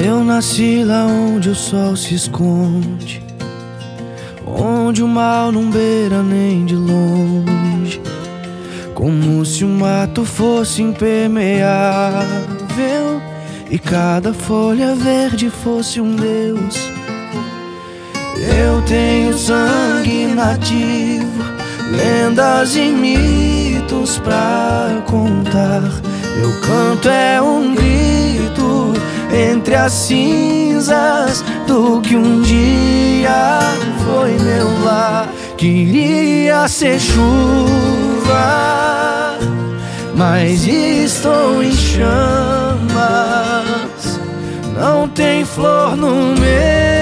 Eu nasci lá onde o sol se esconde, onde o mal não beira nem de longe, como se o mato fosse impermeável e cada folha verde fosse um deus. Eu tenho sangue nativo, lendas e mitos pra contar. Meu canto é um grito entre as cinzas do que um dia foi meu lar. Queria ser chuva, mas estou em chamas. Não tem flor no meu